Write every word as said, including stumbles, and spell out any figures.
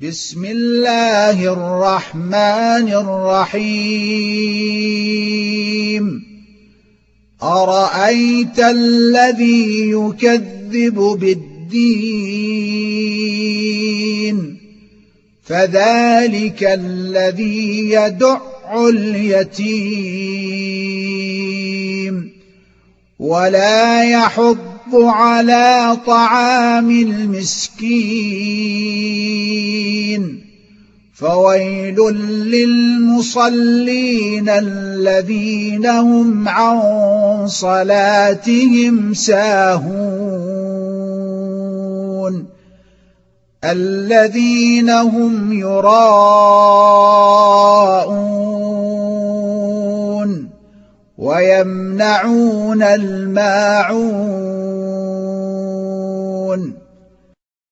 بسم الله الرحمن الرحيم أرأيت الذي يكذب بالدين فذلك الذي يدع اليتيم ولا يحض على طعام المسكين فويل للمصلين الذين هم عن صلاتهم ساهون الذين هم يراءون ويمنعون الماعون